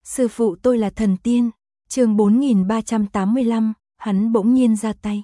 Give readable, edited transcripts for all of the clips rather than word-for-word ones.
Sư phụ tôi là thần tiên. Chương 4385, hắn bỗng nhiên ra tay.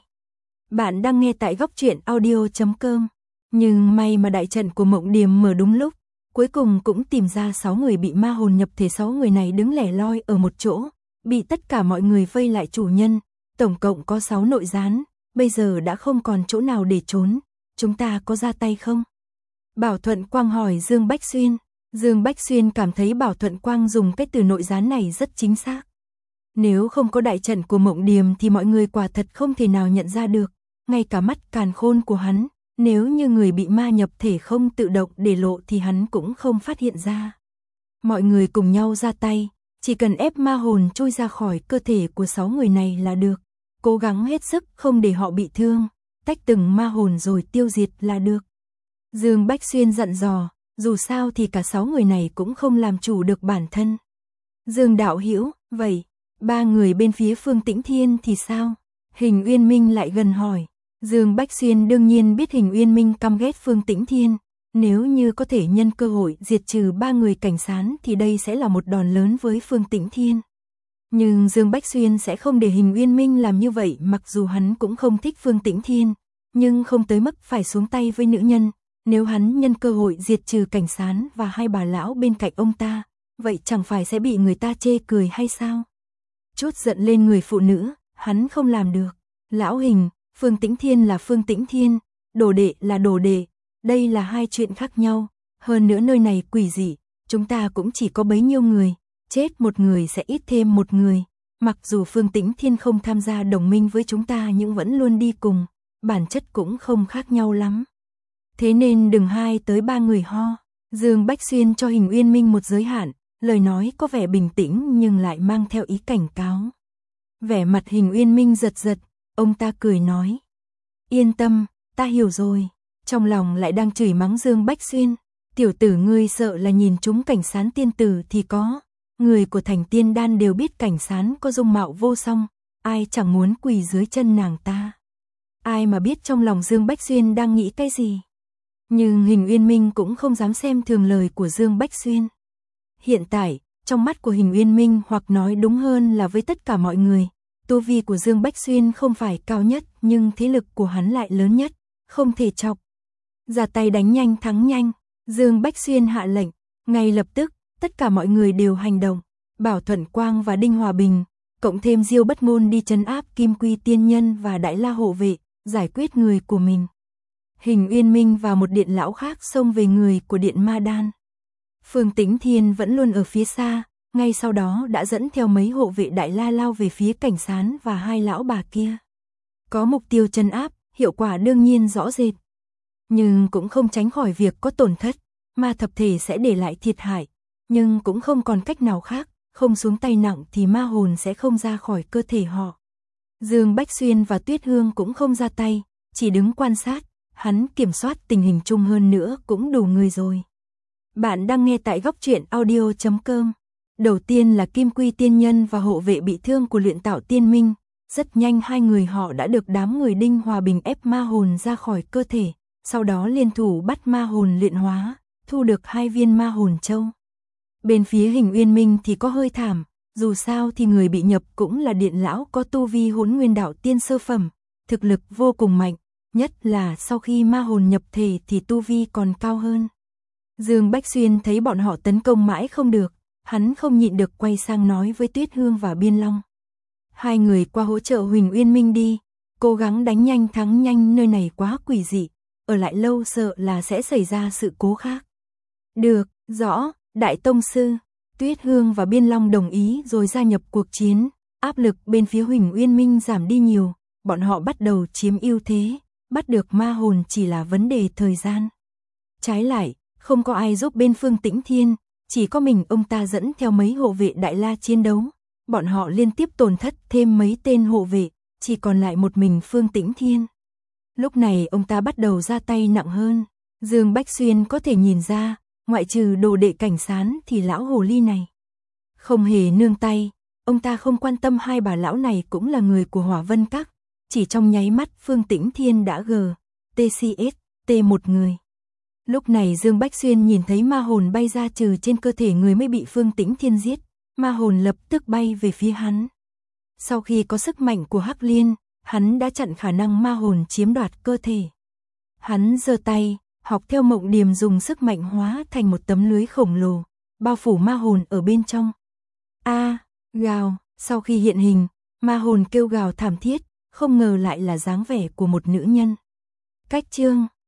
Bạn đang nghe tại góc truyện audio.com. Nhưng may mà đại trận của Mộng Điềm mở đúng lúc, cuối cùng cũng tìm ra 6 người bị ma hồn nhập thể. 6 người này đứng lẻ loi ở một chỗ, bị tất cả mọi người vây lại chủ nhân, tổng cộng có 6 nội gián, bây giờ đã không còn chỗ nào để trốn, chúng ta có ra tay không? Bảo Thuận Quang hỏi Dương Bách Xuyên. Dương Bách Xuyên cảm thấy Bảo Thuận Quang dùng cái từ nội gián này rất chính xác. Nếu không có đại trận của Mộng Điềm thì mọi người quả thật không thể nào nhận ra được, ngay cả mắt càn khôn của hắn, nếu như người bị ma nhập thể không tự động để lộ thì hắn cũng không phát hiện ra. Mọi người cùng nhau ra tay, chỉ cần ép ma hồn trôi ra khỏi cơ thể của 6 người này là được, cố gắng hết sức không để họ bị thương, tách từng ma hồn rồi tiêu diệt là được. Dương Bách Xuyên dặn dò, dù sao thì cả 6 người này cũng không làm chủ được bản thân. Dương Đạo Hữu, vậy 3 người bên phía Phương Tĩnh Thiên thì sao? Hình Uyên Minh lại gần hỏi. Dương Bách Xuyên đương nhiên biết Hình Uyên Minh căm ghét Phương Tĩnh Thiên, nếu như có thể nhân cơ hội diệt trừ 3 người cảnh sán thì đây sẽ là một đòn lớn với Phương Tĩnh Thiên. Nhưng Dương Bách Xuyên sẽ không để Hình Uyên Minh làm như vậy, mặc dù hắn cũng không thích Phương Tĩnh Thiên, nhưng không tới mức phải xuống tay với nữ nhân. Nếu hắn nhân cơ hội diệt trừ cảnh sán và 2 bà lão bên cạnh ông ta, vậy chẳng phải sẽ bị người ta chê cười hay sao? Chút giận lên người phụ nữ, hắn không làm được. Lão Hình, Phương Tĩnh Thiên là Phương Tĩnh Thiên, đồ đệ là đồ đệ, đây là 2 chuyện khác nhau. Hơn nữa nơi này quỷ dị, chúng ta cũng chỉ có bấy nhiêu người, chết một người sẽ ít thêm một người. Mặc dù Phương Tĩnh Thiên không tham gia đồng minh với chúng ta nhưng vẫn luôn đi cùng, bản chất cũng không khác nhau lắm. Thế nên đừng 2 tới 3 người ho. Dương Bách Xuyên cho Hình Uyên Minh một giới hạn, lời nói có vẻ bình tĩnh nhưng lại mang theo ý cảnh cáo. Vẻ mặt Hình Uyên Minh giật giật, ông ta cười nói. Yên tâm, ta hiểu rồi. Trong lòng lại đang chửi mắng Dương Bách Xuyên. Tiểu tử ngươi sợ là nhìn chúng cảnh sán tiên tử thì có. Người của Thành Tiên Đan đều biết cảnh sán có dung mạo vô song, ai chẳng muốn quỳ dưới chân nàng ta. Ai mà biết trong lòng Dương Bách Xuyên đang nghĩ cái gì. Nhưng Hình Uyên Minh cũng không dám xem thường lời của Dương Bách Xuyên. Hiện tại, trong mắt của Hình Uyên Minh, hoặc nói đúng hơn là với tất cả mọi người, tu vi của Dương Bách Xuyên không phải cao nhất nhưng thế lực của hắn lại lớn nhất, không thể chọc. Ra tay đánh nhanh thắng nhanh, Dương Bách Xuyên hạ lệnh, ngay lập tức, tất cả mọi người đều hành động. Bảo Thuận Quang và Đinh Hòa Bình, cộng thêm Diêu Bất Ngôn đi trấn áp Kim Quy Tiên Nhân và Đại La hộ vệ, giải quyết người của mình. Hình Uyên Minh và một điện lão khác xông về người của điện Ma Đan. Phương Tĩnh Thiên vẫn luôn ở phía xa, ngay sau đó đã dẫn theo mấy hộ vệ Đại La lao về phía cảnh sán và 2 lão bà kia. Có mục tiêu trấn áp, hiệu quả đương nhiên rõ rệt. Nhưng cũng không tránh khỏi việc có tổn thất, ma thập thể sẽ để lại thiệt hại, nhưng cũng không còn cách nào khác, không xuống tay nặng thì ma hồn sẽ không ra khỏi cơ thể họ. Dương Bách Xuyên và Tuyết Hương cũng không ra tay, chỉ đứng quan sát. Hắn kiểm soát tình hình chung hơn nữa cũng đủ người rồi. Bạn đang nghe tại góc truyện audio.com. Đầu tiên là Kim Quy Tiên Nhân và hộ vệ bị thương của Luyện Tạo Tiên Minh. Rất nhanh 2 người họ đã được đám người Đinh Hòa Bình ép ma hồn ra khỏi cơ thể. Sau đó liên thủ bắt ma hồn luyện hóa, thu được 2 viên ma hồn châu. Bên phía Hình Uyên Minh thì có hơi thảm. Dù sao thì người bị nhập cũng là điện lão có tu vi Hỗn Nguyên Đạo Tiên sơ phẩm. Thực lực vô cùng mạnh. Nhất là sau khi ma hồn nhập thể thì tu vi còn cao hơn. Dương Bách Xuyên thấy bọn họ tấn công mãi không được, hắn không nhịn được quay sang nói với Tuyết Hương và Biên Long. 2 người qua hỗ trợ Huỳnh Uyên Minh đi, cố gắng đánh nhanh thắng nhanh, nơi này quá quỷ dị, ở lại lâu sợ là sẽ xảy ra sự cố khác. Được, rõ, Đại Tông Sư. Tuyết Hương và Biên Long đồng ý rồi gia nhập cuộc chiến, áp lực bên phía Huỳnh Uyên Minh giảm đi nhiều, bọn họ bắt đầu chiếm ưu thế. Bắt được ma hồn chỉ là vấn đề thời gian. Trái lại, không có ai giúp bên Phương Tĩnh Thiên, chỉ có mình ông ta dẫn theo mấy hộ vệ Đại La chiến đấu. Bọn họ liên tiếp tổn thất thêm mấy tên hộ vệ, chỉ còn lại một mình Phương Tĩnh Thiên. Lúc này ông ta bắt đầu ra tay nặng hơn. Dương Bách Xuyên có thể nhìn ra, ngoại trừ đồ đệ cảnh sán thì lão hồ ly này không hề nương tay. Ông ta không quan tâm 2 bà lão này cũng là người của Hỏa Vân Các. Chỉ trong nháy mắt Phương Tĩnh Thiên đã TCS một người. Lúc này Dương Bách Xuyên nhìn thấy ma hồn bay ra trừ trên cơ thể người mới bị Phương Tĩnh Thiên giết, ma hồn lập tức bay về phía hắn. Sau khi có sức mạnh của Hắc Liên, hắn đã chặn khả năng ma hồn chiếm đoạt cơ thể. Hắn giơ tay, học theo Mộng Điềm dùng sức mạnh hóa thành một tấm lưới khổng lồ, bao phủ ma hồn ở bên trong. Gào, sau khi hiện hình, ma hồn kêu gào thảm thiết, không ngờ lại là dáng vẻ của một nữ nhân. Cách chương